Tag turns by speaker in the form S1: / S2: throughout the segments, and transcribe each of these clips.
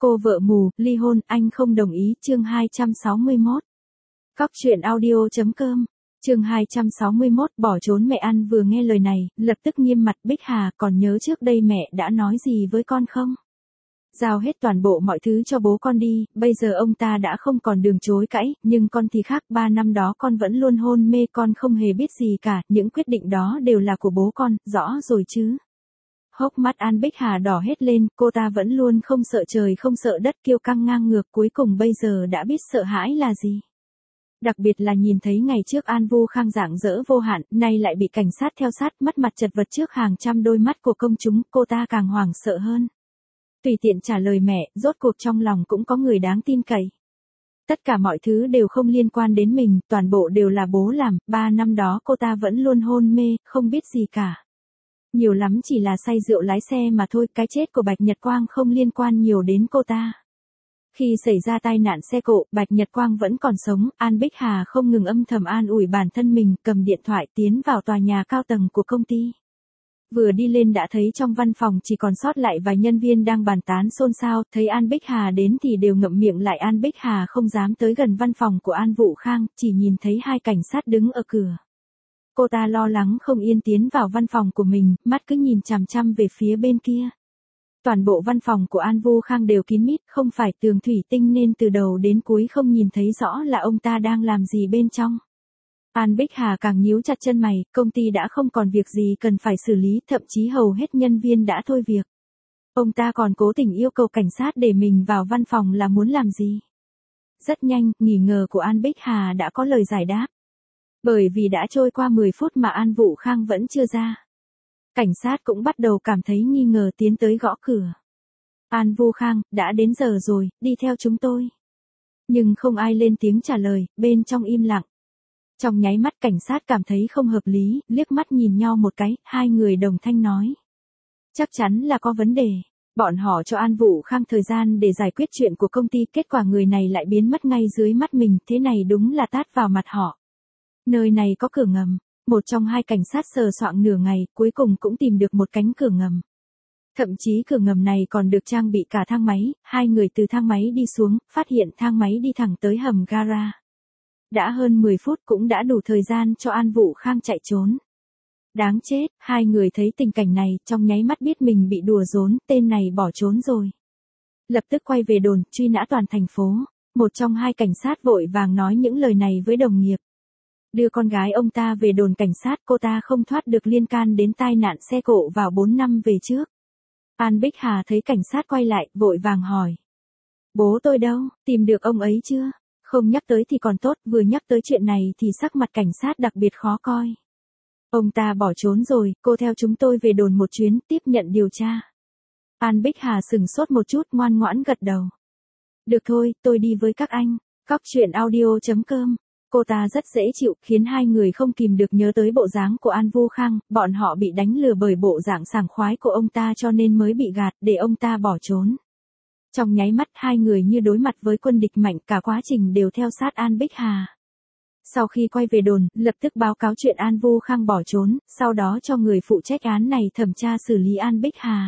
S1: Cô vợ mù, ly hôn, anh không đồng ý, chương 261. Cóc truyện audio.com, chương 261, bỏ trốn mẹ ăn vừa nghe lời này, lập tức nghiêm mặt. Bích Hà, còn nhớ trước đây mẹ đã nói gì với con không? Giao hết toàn bộ mọi thứ cho bố con đi, bây giờ ông ta đã không còn đường chối cãi, nhưng con thì khác, 3 năm đó con vẫn luôn hôn mê, con không hề biết gì cả, những quyết định đó đều là của bố con, rõ rồi chứ? Hốc mắt An Bích Hà đỏ hết lên, cô ta vẫn luôn không sợ trời không sợ đất, kiêu căng ngang ngược, cuối cùng bây giờ đã biết sợ hãi là gì. Đặc biệt là nhìn thấy ngày trước An Vu Khang rạng rỡ vô hạn, nay lại bị cảnh sát theo sát, mất mặt chật vật trước hàng trăm đôi mắt của công chúng, cô ta càng hoảng sợ hơn. Tùy tiện trả lời mẹ, rốt cuộc trong lòng cũng có người đáng tin cậy. Tất cả mọi thứ đều không liên quan đến mình, toàn bộ đều là bố làm, 3 năm đó cô ta vẫn luôn hôn mê, không biết gì cả. Nhiều lắm chỉ là say rượu lái xe mà thôi, cái chết của Bạch Nhật Quang không liên quan nhiều đến cô ta. Khi xảy ra tai nạn xe cộ, Bạch Nhật Quang vẫn còn sống, An Bích Hà không ngừng âm thầm an ủi bản thân mình, cầm điện thoại tiến vào tòa nhà cao tầng của công ty. Vừa đi lên đã thấy trong văn phòng chỉ còn sót lại vài nhân viên đang bàn tán xôn xao, thấy An Bích Hà đến thì đều ngậm miệng lại. An Bích Hà không dám tới gần văn phòng của An Vũ Khang, chỉ nhìn thấy 2 cảnh sát đứng ở cửa. Cô ta lo lắng không yên tiến vào văn phòng của mình, mắt cứ nhìn chằm chằm về phía bên kia. Toàn bộ văn phòng của An Vu Khang đều kín mít, không phải tường thủy tinh nên từ đầu đến cuối không nhìn thấy rõ là ông ta đang làm gì bên trong. An Bích Hà càng nhíu chặt chân mày, công ty đã không còn việc gì cần phải xử lý, thậm chí hầu hết nhân viên đã thôi việc. Ông ta còn cố tình yêu cầu cảnh sát để mình vào văn phòng là muốn làm gì? Rất nhanh, nghi ngờ của An Bích Hà đã có lời giải đáp. Bởi vì đã trôi qua 10 phút mà An Vũ Khang vẫn chưa ra. Cảnh sát cũng bắt đầu cảm thấy nghi ngờ tiến tới gõ cửa. An Vu Khang, đã đến giờ rồi, đi theo chúng tôi. Nhưng không ai lên tiếng trả lời, bên trong im lặng. Trong nháy mắt cảnh sát cảm thấy không hợp lý, liếc mắt nhìn nhau một cái, 2 người đồng thanh nói. Chắc chắn là có vấn đề. Bọn họ cho An Vũ Khang thời gian để giải quyết chuyện của công ty, kết quả người này lại biến mất ngay dưới mắt mình, thế này đúng là tát vào mặt họ. Nơi này có cửa ngầm. Một trong 2 cảnh sát sờ soạng nửa ngày, cuối cùng cũng tìm được một cánh cửa ngầm. Thậm chí cửa ngầm này còn được trang bị cả thang máy, 2 người từ thang máy đi xuống, phát hiện thang máy đi thẳng tới hầm gara. Đã hơn 10 phút cũng đã đủ thời gian cho An Vũ Khang chạy trốn. Đáng chết, 2 người thấy tình cảnh này, trong nháy mắt biết mình bị đùa giỡn, tên này bỏ trốn rồi. Lập tức quay về đồn, truy nã toàn thành phố. Một trong 2 cảnh sát vội vàng nói những lời này với đồng nghiệp. Đưa con gái ông ta về đồn cảnh sát, cô ta không thoát được liên can đến tai nạn xe cộ vào 4 năm về trước. An Bích Hà thấy cảnh sát quay lại, vội vàng hỏi. Bố tôi đâu, tìm được ông ấy chưa? Không nhắc tới thì còn tốt, vừa nhắc tới chuyện này thì sắc mặt cảnh sát đặc biệt khó coi. Ông ta bỏ trốn rồi, cô theo chúng tôi về đồn một chuyến, tiếp nhận điều tra. An Bích Hà sừng sốt một chút, ngoan ngoãn gật đầu. Được thôi, tôi đi với các anh. Cóc truyện audio.com. Cô ta rất dễ chịu, khiến 2 người không kìm được nhớ tới bộ dáng của An Vu Khang, bọn họ bị đánh lừa bởi bộ dạng sảng khoái của ông ta cho nên mới bị gạt, để ông ta bỏ trốn. Trong nháy mắt 2 người như đối mặt với quân địch mạnh, cả quá trình đều theo sát An Bích Hà. Sau khi quay về đồn, lập tức báo cáo chuyện An Vu Khang bỏ trốn, sau đó cho người phụ trách án này thẩm tra xử lý An Bích Hà.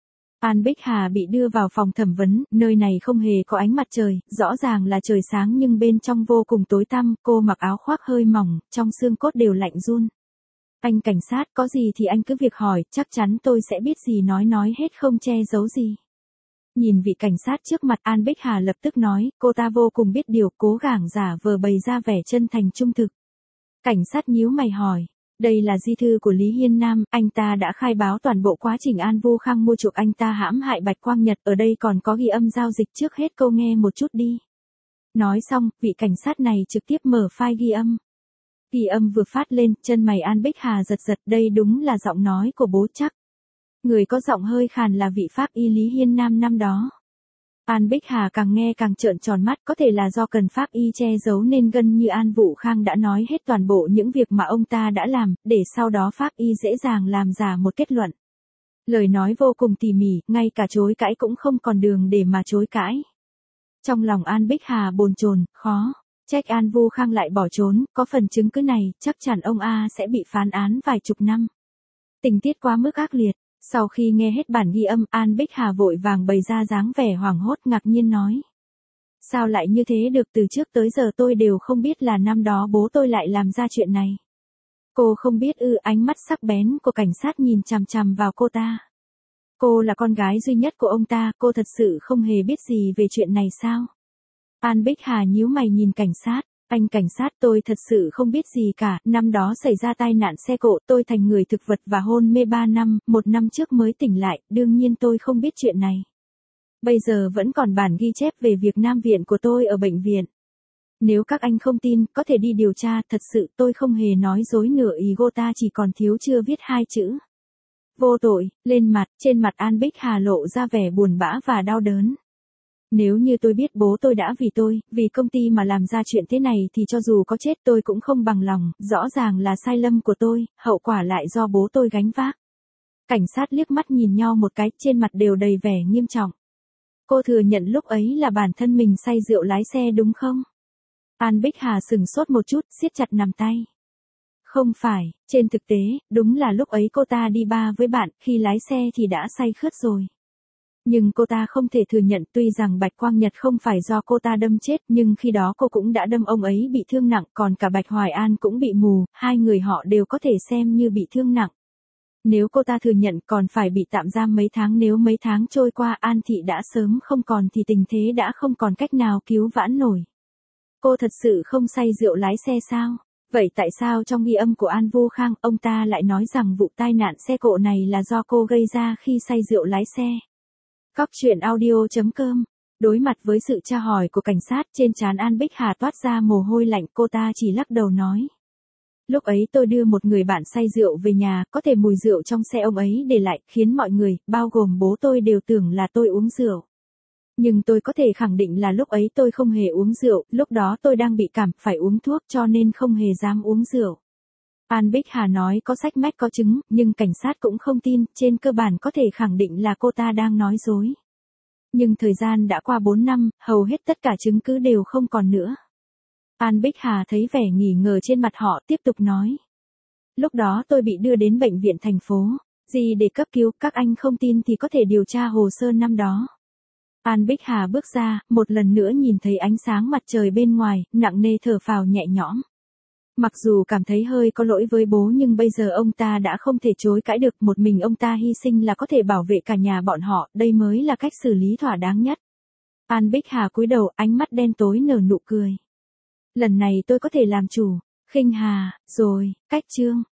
S1: An Bích Hà bị đưa vào phòng thẩm vấn, nơi này không hề có ánh mặt trời, rõ ràng là trời sáng nhưng bên trong vô cùng tối tăm, cô mặc áo khoác hơi mỏng, trong xương cốt đều lạnh run. Anh cảnh sát, có gì thì anh cứ việc hỏi, chắc chắn tôi sẽ biết gì nói hết không che giấu gì. Nhìn vị cảnh sát trước mặt, An Bích Hà lập tức nói, cô ta vô cùng biết điều, cố gắng giả vờ bày ra vẻ chân thành trung thực. Cảnh sát nhíu mày hỏi. Đây là di thư của Lý Hiên Nam, anh ta đã khai báo toàn bộ quá trình An Vu Khang mua chuộc anh ta hãm hại Bạch Quang Nhật, ở đây còn có ghi âm giao dịch, trước hết câu nghe một chút đi. Nói xong, vị cảnh sát này trực tiếp mở file ghi âm. Ghi âm vừa phát lên, chân mày An Bích Hà giật giật, đây đúng là giọng nói của bố chắc. Người có giọng hơi khàn là vị pháp y Lý Hiên Nam năm đó. An Bích Hà càng nghe càng trợn tròn mắt, có thể là do cần pháp y che giấu nên gần như An Vũ Khang đã nói hết toàn bộ những việc mà ông ta đã làm, để sau đó pháp y dễ dàng làm giả một kết luận. Lời nói vô cùng tỉ mỉ, ngay cả chối cãi cũng không còn đường để mà chối cãi. Trong lòng An Bích Hà bồn chồn, khó, trách An Vu Khang lại bỏ trốn, có phần chứng cứ này, chắc chắn ông A sẽ bị phán án vài chục năm. Tình tiết quá mức ác liệt. Sau khi nghe hết bản ghi âm, An Bích Hà vội vàng bày ra dáng vẻ hoảng hốt ngạc nhiên nói. Sao lại như thế được, từ trước tới giờ tôi đều không biết là năm đó bố tôi lại làm ra chuyện này. Cô không biết ư? Ánh mắt sắc bén của cảnh sát nhìn chằm chằm vào cô ta. Cô là con gái duy nhất của ông ta, cô thật sự không hề biết gì về chuyện này sao? An Bích Hà nhíu mày nhìn cảnh sát. Anh cảnh sát, tôi thật sự không biết gì cả, năm đó xảy ra tai nạn xe cộ, tôi thành người thực vật và hôn mê 3 năm, 1 năm trước mới tỉnh lại, đương nhiên tôi không biết chuyện này. Bây giờ vẫn còn bản ghi chép về việc nam viện của tôi ở bệnh viện. Nếu các anh không tin, có thể đi điều tra, thật sự tôi không hề nói dối nửa ý, cô ta chỉ còn thiếu chưa viết 2 chữ. Vô tội, lên mặt, trên mặt An Bích Hà lộ ra vẻ buồn bã và đau đớn. Nếu như tôi biết bố tôi đã vì tôi, vì công ty mà làm ra chuyện thế này thì cho dù có chết tôi cũng không bằng lòng, rõ ràng là sai lầm của tôi, hậu quả lại do bố tôi gánh vác. Cảnh sát liếc mắt nhìn nhau một cái, trên mặt đều đầy vẻ nghiêm trọng. Cô thừa nhận lúc ấy là bản thân mình say rượu lái xe đúng không? An Bích Hà sừng sốt một chút, siết chặt nắm tay. Không phải, trên thực tế, đúng là lúc ấy cô ta đi bar với bạn, khi lái xe thì đã say khướt rồi. Nhưng cô ta không thể thừa nhận, tuy rằng Bạch Quang Nhật không phải do cô ta đâm chết, nhưng khi đó cô cũng đã đâm ông ấy bị thương nặng, còn cả Bạch Hoài An cũng bị mù, hai người họ đều có thể xem như bị thương nặng. Nếu cô ta thừa nhận còn phải bị tạm giam mấy tháng, nếu mấy tháng trôi qua An Thị đã sớm không còn thì tình thế đã không còn cách nào cứu vãn nổi. Cô thật sự không say rượu lái xe sao? Vậy tại sao trong ghi âm của An Vô Khang, ông ta lại nói rằng vụ tai nạn xe cộ này là do cô gây ra khi say rượu lái xe? Cóc truyện audio.com. Đối mặt với sự tra hỏi của cảnh sát, trên trán An Bích Hà toát ra mồ hôi lạnh, cô ta chỉ lắc đầu nói. Lúc ấy tôi đưa một người bạn say rượu về nhà, có thể mùi rượu trong xe ông ấy để lại, khiến mọi người, bao gồm bố tôi đều tưởng là tôi uống rượu. Nhưng tôi có thể khẳng định là lúc ấy tôi không hề uống rượu, lúc đó tôi đang bị cảm, phải uống thuốc cho nên không hề dám uống rượu. An Bích Hà nói có sách mách có chứng, nhưng cảnh sát cũng không tin, trên cơ bản có thể khẳng định là cô ta đang nói dối. Nhưng thời gian đã qua 4 năm, hầu hết tất cả chứng cứ đều không còn nữa. An Bích Hà thấy vẻ nghi ngờ trên mặt họ, tiếp tục nói. Lúc đó tôi bị đưa đến bệnh viện thành phố, gì để cấp cứu, các anh không tin thì có thể điều tra hồ sơ năm đó. An Bích Hà bước ra, một lần nữa nhìn thấy ánh sáng mặt trời bên ngoài, nặng nề thở phào nhẹ nhõm. Mặc dù cảm thấy hơi có lỗi với bố nhưng bây giờ ông ta đã không thể chối cãi được, một mình ông ta hy sinh là có thể bảo vệ cả nhà bọn họ, đây mới là cách xử lý thỏa đáng nhất. An Bích Hà cúi đầu, ánh mắt đen tối nở nụ cười. Lần này tôi có thể làm chủ. Khinh Hà, rồi, cách chương.